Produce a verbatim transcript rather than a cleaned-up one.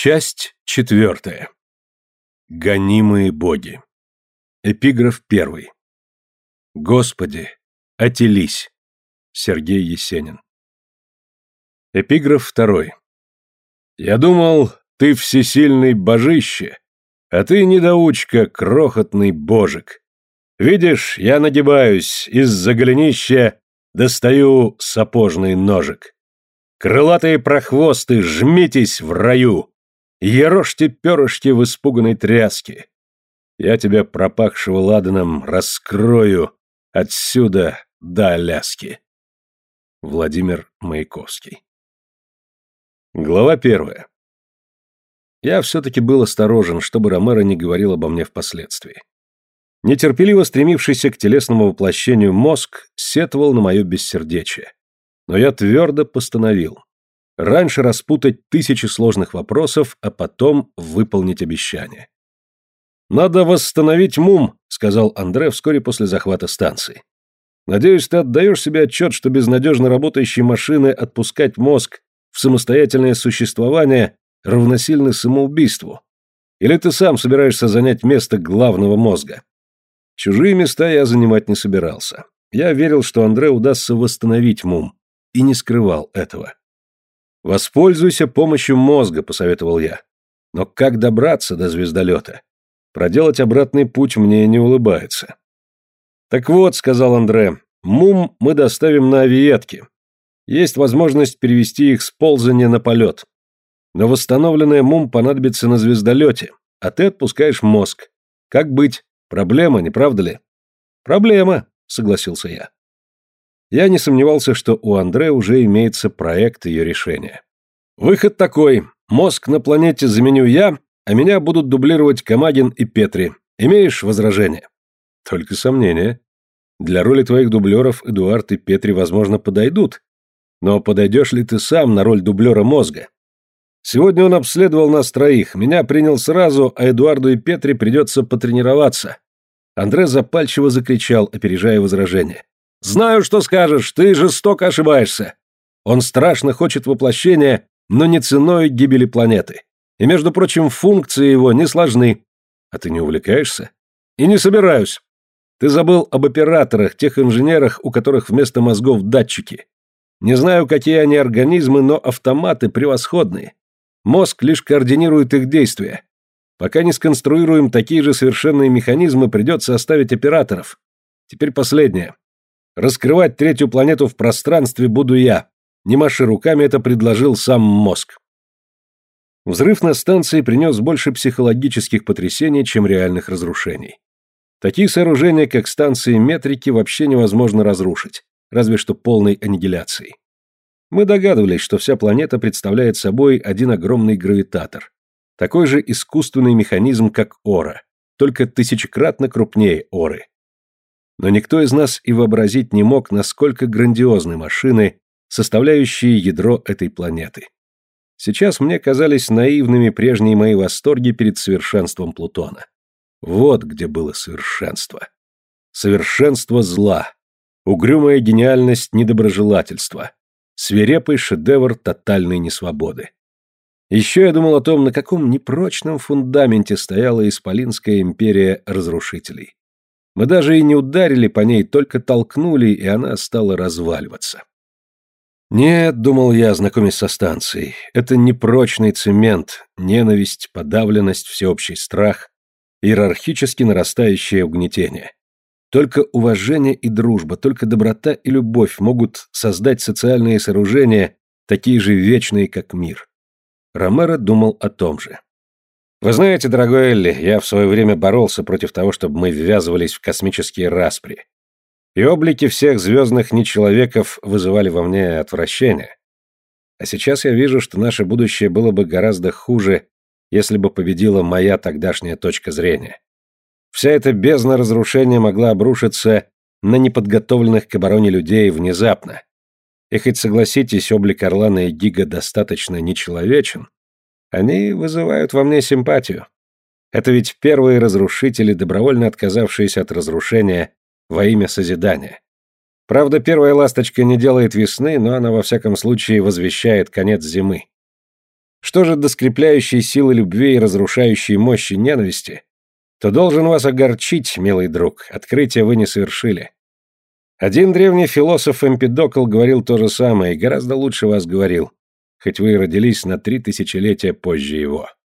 Часть четвертая. Гонимые боги. Эпиграф первый. Господи, отелись. Сергей Есенин. Эпиграф второй. Я думал, ты всесильный божище, а ты недоучка, крохотный божик. Видишь, я нагибаюсь, из-за голенища достаю сапожный ножик. Крылатые прохвосты, жмитесь в раю, ерошьте перышки в испуганной тряске. Я тебя, пропахшего ладаном, раскрою отсюда до Аляски. Владимир Маяковский. Глава первая. Я все-таки был осторожен, чтобы Ромеро не говорил обо мне впоследствии. Нетерпеливо стремившийся к телесному воплощению мозг сетовал на мое бессердечие. Но я твердо постановил. Раньше распутать тысячи сложных вопросов, а потом выполнить обещание. «Надо восстановить МУМ», — сказал Андре вскоре после захвата станции. «Надеюсь, ты отдаешь себе отчет, что без надежно работающей машины отпускать мозг в самостоятельное существование равносильно самоубийству? Или ты сам собираешься занять место главного мозга?» Чужие места я занимать не собирался. Я верил, что Андре удастся восстановить МУМ, и не скрывал этого. «Воспользуйся помощью мозга», — посоветовал я. «Но как добраться до звездолета? Проделать обратный путь мне не улыбается». «Так вот», — сказал Андре, — «МУМ мы доставим на авиетке. Есть возможность перевести их с ползания на полет. Но восстановленная МУМ понадобится на звездолете, а ты отпускаешь мозг. Как быть? Проблема, не правда ли?» «Проблема», — согласился я. Я не сомневался, что у Андре уже имеется проект ее решения. Выход такой. Мозг на планете заменю я, а меня будут дублировать Камагин и Петри. Имеешь возражения? Только сомнения. Для роли твоих дублеров Эдуард и Петри, возможно, подойдут. Но подойдешь ли ты сам на роль дублера мозга? Сегодня он обследовал нас троих. Меня принял сразу, а Эдуарду и Петри придется потренироваться. Андре запальчиво закричал, опережая возражение. «Знаю, что скажешь, ты жестоко ошибаешься. Он страшно хочет воплощения, но не ценой гибели планеты. И, между прочим, функции его не сложны. А ты не увлекаешься? И не собираюсь. Ты забыл об операторах, тех инженерах, у которых вместо мозгов датчики. Не знаю, какие они организмы, но автоматы превосходные. Мозг лишь координирует их действия. Пока не сконструируем такие же совершенные механизмы, придется оставить операторов. Теперь последнее. Раскрывать третью планету в пространстве буду я. Не маши руками, это предложил сам мозг». Взрыв на станции принес больше психологических потрясений, чем реальных разрушений. Такие сооружения, как станции метрики, вообще невозможно разрушить, разве что полной аннигиляцией. Мы догадывались, что вся планета представляет собой один огромный гравитатор, такой же искусственный механизм, как Ора, только тысячекратно крупнее Оры. Но никто из нас и вообразить не мог, насколько грандиозны машины, составляющие ядро этой планеты. Сейчас мне казались наивными прежние мои восторги перед совершенством Плутона. Вот где было совершенство. Совершенство зла, угрюмая гениальность недоброжелательства, свирепый шедевр тотальной несвободы. Еще я думал о том, на каком непрочном фундаменте стояла Исполинская империя разрушителей. Мы даже и не ударили по ней, только толкнули, и она стала разваливаться. Нет, думал я, знакомясь со станцией, это непрочный цемент, ненависть, подавленность, всеобщий страх, иерархически нарастающее угнетение. Только уважение и дружба, только доброта и любовь могут создать социальные сооружения, такие же вечные, как мир. Ромеро думал о том же. «Вы знаете, дорогой Элли, я в свое время боролся против того, чтобы мы ввязывались в космические распри. И облики всех звездных нечеловеков вызывали во мне отвращение. А сейчас я вижу, что наше будущее было бы гораздо хуже, если бы победила моя тогдашняя точка зрения. Вся эта бездна разрушения могла обрушиться на неподготовленных к обороне людей внезапно. И хоть, согласитесь, облик Орлана и Гига достаточно нечеловечен, они вызывают во мне симпатию. Это ведь первые разрушители, добровольно отказавшиеся от разрушения во имя созидания. Правда, первая ласточка не делает весны, но она во всяком случае возвещает конец зимы. Что же до скрепляющей силы любви и разрушающей мощи ненависти, то должен вас огорчить, милый друг, открытие вы не совершили. Один древний философ Эмпидокл говорил то же самое и гораздо лучше вас говорил, хоть вы и родились на три тысячелетия позже его.